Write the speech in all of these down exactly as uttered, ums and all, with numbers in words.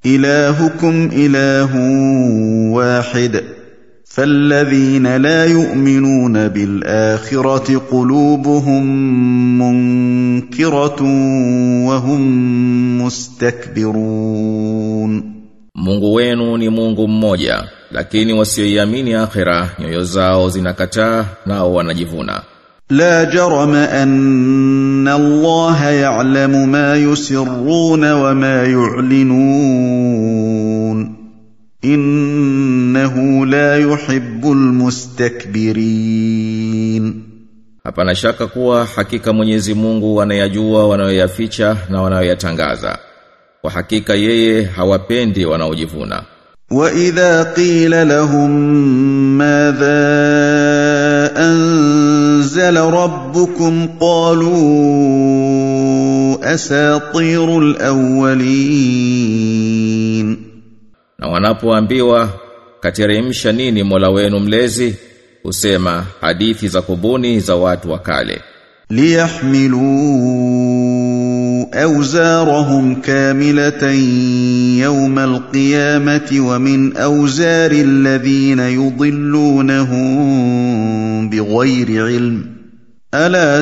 إلهكم إله واحد فالذين لا يؤمنون بالآخرة قلوبهم منكرة وهم مستكبرون. Mungu wenu ni Mungu mmoja, lakini wasioiamini akhira nyoyo zao zinakataa nao wanajivuna. لا جرم أن الله يعلم ما يسرون وما يعلنون إنه لا يحب المستكبرين. Hapana shaka kuwa hakika Mwenyezi Mungu anayajua wanayoyaficha na wanayoyatangaza. Kwa hakika yeye hawapendi wanaojivuna. وَإِذَا قِيلَ لَهُم مَّاذَا أَنزَلَ رَبُّكُمْ قَالُوا أَسَاطِيرُ الْأَوَّلِينَ. Na wanapoambiwa kateremsha nini Mola wenu mlezi, husema hadithi za kubuni za watu wa kale. لِيَحْمِلُوا أَوْزَارَهُمْ كَامِلَةً يَوْمَ الْقِيَامَةِ وَمِنْ أَوْزَارِ الَّذِينَ يُضِلُّونَهُم بِغَيْرِ عِلْمٍ أَلَا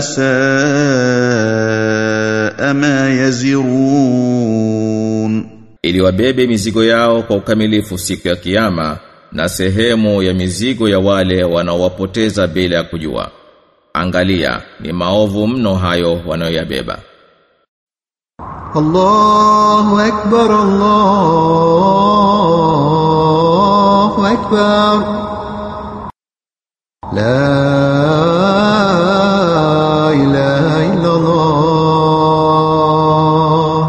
سَاءَ مَا يَزِرُونَ. Ili wabebe mizigo yao kwa ukamilifu siku ya kiyama na sehemu ya mizigo ya wale wanaowapoteza bila ya kujua. Angalia, ni maovu mno hayo wanayoyabeba. Allahu Akbar, Allahu Akbar. La ilaha illa Allah.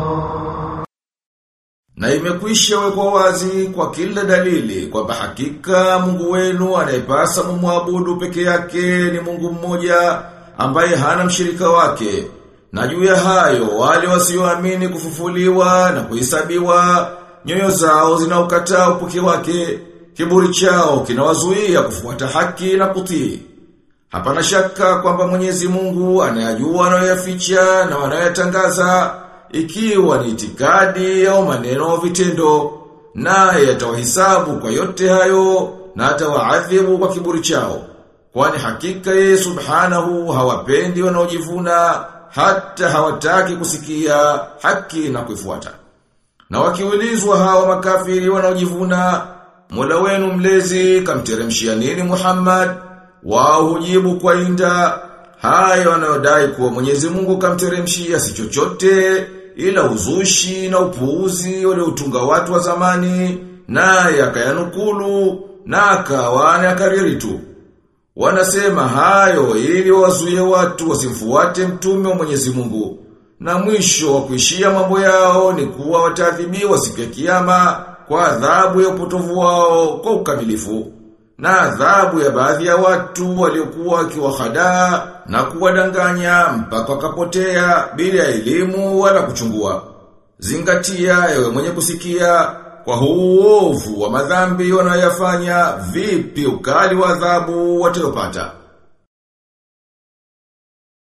Na imekwisha wekwa wazi kwa kila dalili kwamba hakika Mungu wenu anayepasa mumwabudu peke yake ni Mungu mmoja ambaye hana mshirika wake. Na juu ya hayo wale wasioamini kufufuliwa na kuhesabiwa nyoyo zao zinaukataa upuki wake, kiburi chao kinawazuia kufuata haki na kutii. Hapana shaka kwamba Mwenyezi Mungu anayajua anayoyaficha na anayoyatangaza, ikiwa ni itikadi au maneno au vitendo, naye atawahesabu kwa yote hayo na atawaadhibu kwa kiburi chao. Kwani hakika yeye subhanahu hawapendi wanaojivuna, hata hawataki kusikia haki na kuifuata. Na wakiulizwa hawa makafiri wanaojivuna, Mola wenu mlezi kamteremshia nini Muhammad? Wao hujibu kwa inda, hayo wanayodai kuwa Mwenyezi Mungu kamteremshia si chochote ila uzushi na upuuzi waliotunga watu wa zamani, naye akayanukulu na akawa anakariri tu. Wanasema hayo ili wazuie watu wasimfuate mtume wa Mwenyezi Mungu. Na mwisho wa kuishia mambo yao ni kuwa wataadhibiwa siku ya kiyama kwa adhabu ya upotovu wao kwa ukamilifu. Na adhabu ya baadhi ya watu waliokuwa wakiwahadaa na kuwadanganya mpaka wakapotea bila elimu wala kuchungua. Zingatia ewe mwenye kusikia, kwa huu uovu wa madhambi wanayoyafanya, vipi ukali wa adhabu watayopata.